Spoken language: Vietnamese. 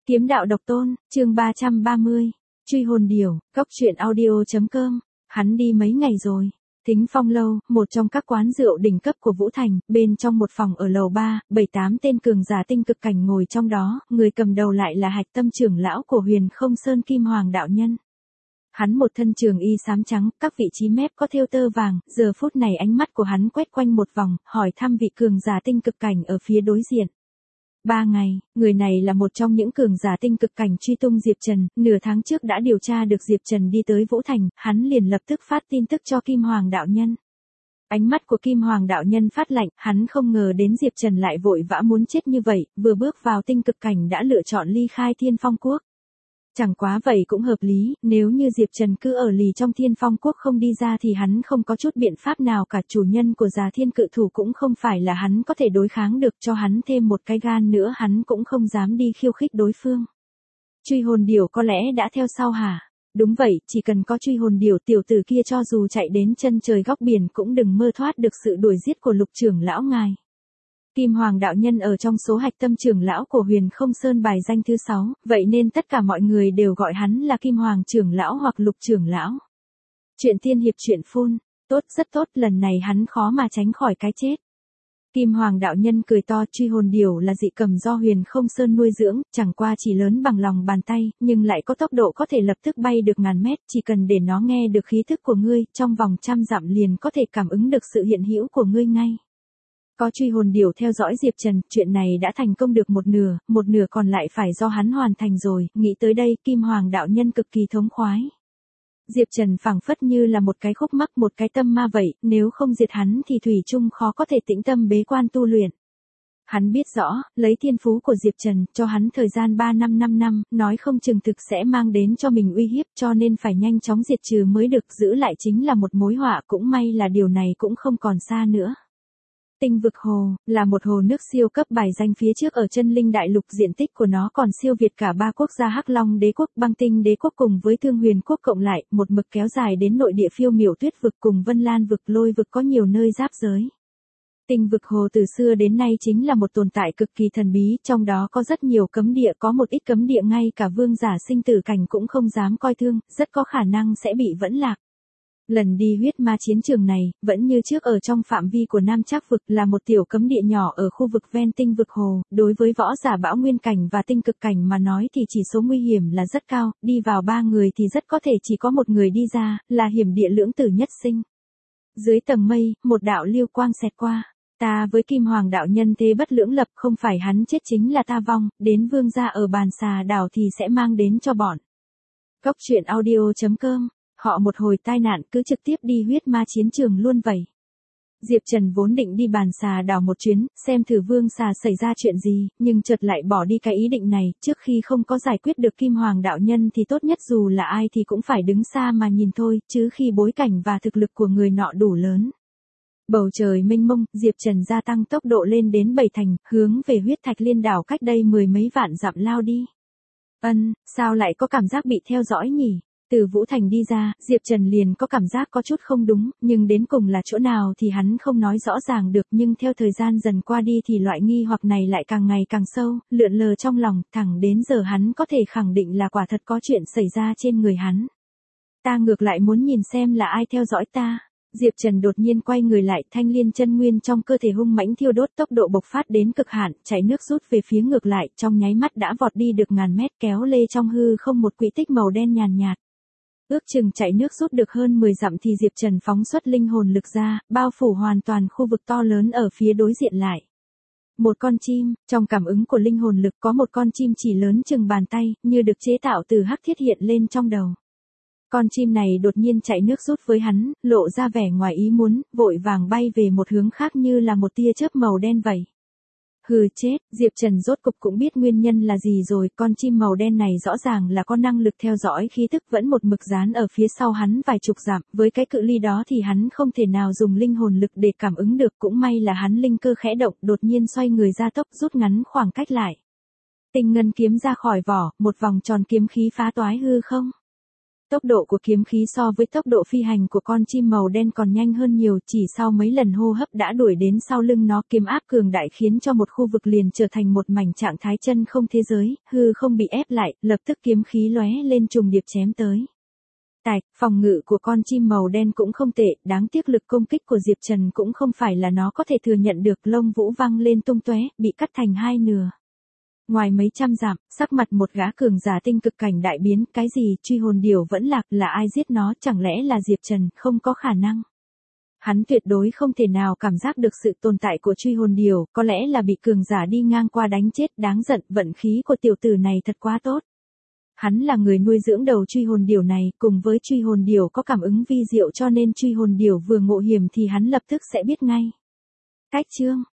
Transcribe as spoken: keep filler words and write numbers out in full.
Kiếm đạo độc tôn, chương ba trăm ba mươi. Truy hồn điểu, góc truyện audio.com. Hắn đi mấy ngày rồi. Thính Phong lâu, một trong các quán rượu đỉnh cấp của Vũ Thành, bên trong một phòng ở lầu ba, bảy tám tên cường giả tinh cực cảnh ngồi trong đó, người cầm đầu lại là Hạch Tâm trưởng lão của Huyền Không Sơn Kim Hoàng đạo nhân. Hắn một thân trường y xám trắng, các vị trí mép có thêu tơ vàng, giờ phút này ánh mắt của hắn quét quanh một vòng, hỏi thăm vị cường giả tinh cực cảnh ở phía đối diện. Ba ngày, người này là một trong những cường giả tinh cực cảnh truy tung Diệp Trần, nửa tháng trước đã điều tra được Diệp Trần đi tới Vũ Thành, hắn liền lập tức phát tin tức cho Kim Hoàng đạo nhân. Ánh mắt của Kim Hoàng đạo nhân phát lạnh, hắn không ngờ đến Diệp Trần lại vội vã muốn chết như vậy, vừa bước vào tinh cực cảnh đã lựa chọn ly khai Thiên Phong Quốc. Chẳng quá vậy cũng hợp lý, nếu như Diệp Trần cứ ở lì trong Thiên Phong Quốc không đi ra thì hắn không có chút biện pháp nào cả, chủ nhân của Già Thiên Cự Thủ cũng không phải là hắn có thể đối kháng được, cho hắn thêm một cái gan nữa hắn cũng không dám đi khiêu khích đối phương. Truy hồn điểu có lẽ đã theo sau hả? Đúng vậy, chỉ cần có truy hồn điểu tiểu tử kia cho dù chạy đến chân trời góc biển cũng đừng mơ thoát được sự đuổi giết của Lục trưởng lão ngài. Kim Hoàng đạo nhân ở trong số Hạch Tâm trưởng lão của Huyền Không Sơn bài danh thứ sáu, vậy nên tất cả mọi người đều gọi hắn là Kim Hoàng trưởng lão hoặc Lục trưởng lão. Chuyện tiên hiệp chuyện phun, tốt rất tốt, lần này hắn khó mà tránh khỏi cái chết. Kim Hoàng đạo nhân cười to, truy hồn điểu là dị cầm do Huyền Không Sơn nuôi dưỡng, chẳng qua chỉ lớn bằng lòng bàn tay, nhưng lại có tốc độ có thể lập tức bay được ngàn mét, chỉ cần để nó nghe được khí thức của ngươi, trong vòng trăm dặm liền có thể cảm ứng được sự hiện hữu của ngươi ngay. Có truy hồn điểu theo dõi Diệp Trần, chuyện này đã thành công được một nửa, một nửa còn lại phải do hắn hoàn thành rồi, nghĩ tới đây, Kim Hoàng đạo nhân cực kỳ thống khoái. Diệp Trần phảng phất như là một cái khúc mắc, một cái tâm ma vậy, nếu không diệt hắn thì thủy chung khó có thể tĩnh tâm bế quan tu luyện. Hắn biết rõ, lấy thiên phú của Diệp Trần, cho hắn thời gian ba năm năm năm, nói không chừng thực sẽ mang đến cho mình uy hiếp, cho nên phải nhanh chóng diệt trừ mới được, giữ lại chính là một mối họa, cũng may là điều này cũng không còn xa nữa. Tinh vực hồ, là một hồ nước siêu cấp bài danh phía trước ở chân linh đại lục, diện tích của nó còn siêu việt cả ba quốc gia Hắc Long đế quốc, Băng Tinh đế quốc cùng với Thương Huyền quốc cộng lại, một mực kéo dài đến nội địa Phiêu Miểu Tuyết vực cùng Vân Lan vực, Lôi vực, có nhiều nơi giáp giới. Tinh vực hồ từ xưa đến nay chính là một tồn tại cực kỳ thần bí, trong đó có rất nhiều cấm địa, có một ít cấm địa ngay cả vương giả sinh tử cảnh cũng không dám coi thương, rất có khả năng sẽ bị vẫn lạc. Lần đi huyết ma chiến trường này, vẫn như trước ở trong phạm vi của Nam Trác vực, là một tiểu cấm địa nhỏ ở khu vực ven tinh vực hồ, đối với võ giả bão nguyên cảnh và tinh cực cảnh mà nói thì chỉ số nguy hiểm là rất cao, đi vào ba người thì rất có thể chỉ có một người đi ra, là hiểm địa lưỡng tử nhất sinh. Dưới tầng mây, một đạo lưu quang xẹt qua, ta với Kim Hoàng đạo nhân thế bất lưỡng lập, không phải hắn chết chính là ta vong, đến vương gia ở bàn xà đảo thì sẽ mang đến cho bọn. Góc truyện audio.com. Họ một hồi tai nạn cứ trực tiếp đi huyết ma chiến trường luôn vậy. Diệp Trần vốn định đi bàn xà đảo một chuyến, xem thử vương xà xảy ra chuyện gì, nhưng chợt lại bỏ đi cái ý định này, trước khi không có giải quyết được Kim Hoàng đạo nhân thì tốt nhất dù là ai thì cũng phải đứng xa mà nhìn thôi, chứ khi bối cảnh và thực lực của người nọ đủ lớn. Bầu trời mênh mông, Diệp Trần gia tăng tốc độ lên đến bảy thành, hướng về huyết thạch liên đảo cách đây mười mấy vạn dặm lao đi. Ân, sao lại có cảm giác bị theo dõi nhỉ? Từ Vũ Thành đi ra, Diệp Trần liền có cảm giác có chút không đúng, nhưng đến cùng là chỗ nào thì hắn không nói rõ ràng được, nhưng theo thời gian dần qua đi thì loại nghi hoặc này lại càng ngày càng sâu, lượn lờ trong lòng, thẳng đến giờ hắn có thể khẳng định là quả thật có chuyện xảy ra trên người hắn. Ta ngược lại muốn nhìn xem là ai theo dõi ta. Diệp Trần đột nhiên quay người lại, thanh liên chân nguyên trong cơ thể hung mãnh thiêu đốt, tốc độ bộc phát đến cực hạn, chảy nước rút về phía ngược lại, trong nháy mắt đã vọt đi được ngàn mét, kéo lê trong hư không một quỹ tích màu đen nhàn nhạt. Ước chừng chạy nước rút được hơn mười dặm thì Diệp Trần phóng xuất linh hồn lực ra, bao phủ hoàn toàn khu vực to lớn ở phía đối diện lại. Một con chim, trong cảm ứng của linh hồn lực có một con chim chỉ lớn chừng bàn tay, như được chế tạo từ hắc thiết hiện lên trong đầu. Con chim này đột nhiên chạy nước rút với hắn, lộ ra vẻ ngoài ý muốn, vội vàng bay về một hướng khác như là một tia chớp màu đen vậy. Hừ chết, Diệp Trần rốt cục cũng biết nguyên nhân là gì rồi, con chim màu đen này rõ ràng là có năng lực theo dõi khí tức, vẫn một mực dán ở phía sau hắn vài chục dặm, với cái cự ly đó thì hắn không thể nào dùng linh hồn lực để cảm ứng được, cũng may là hắn linh cơ khẽ động, đột nhiên xoay người ra tốc, rút ngắn khoảng cách lại. Tinh ngân kiếm ra khỏi vỏ, một vòng tròn kiếm khí phá toái hư không. Tốc độ của kiếm khí so với tốc độ phi hành của con chim màu đen còn nhanh hơn nhiều, chỉ sau mấy lần hô hấp đã đuổi đến sau lưng nó. Kiếm áp cường đại khiến cho một khu vực liền trở thành một mảnh trạng thái chân không thế giới, hư không bị ép lại, lập tức kiếm khí lóe lên trùng điệp chém tới. Tạch, phòng ngự của con chim màu đen cũng không tệ, đáng tiếc lực công kích của Diệp Trần cũng không phải là nó có thể thừa nhận được, lông vũ văng lên tung tóe, bị cắt thành hai nửa. Ngoài mấy trăm dặm, sắc mặt một gã cường giả tinh cực cảnh đại biến, cái gì, truy hồn điểu vẫn lạc, là ai giết nó, chẳng lẽ là Diệp Trần, không có khả năng. Hắn tuyệt đối không thể nào cảm giác được sự tồn tại của truy hồn điểu, có lẽ là bị cường giả đi ngang qua đánh chết, đáng giận, vận khí của tiểu tử này thật quá tốt. Hắn là người nuôi dưỡng đầu truy hồn điểu này, cùng với truy hồn điểu có cảm ứng vi diệu cho nên truy hồn điểu vừa ngộ hiểm thì hắn lập tức sẽ biết ngay. Cách chương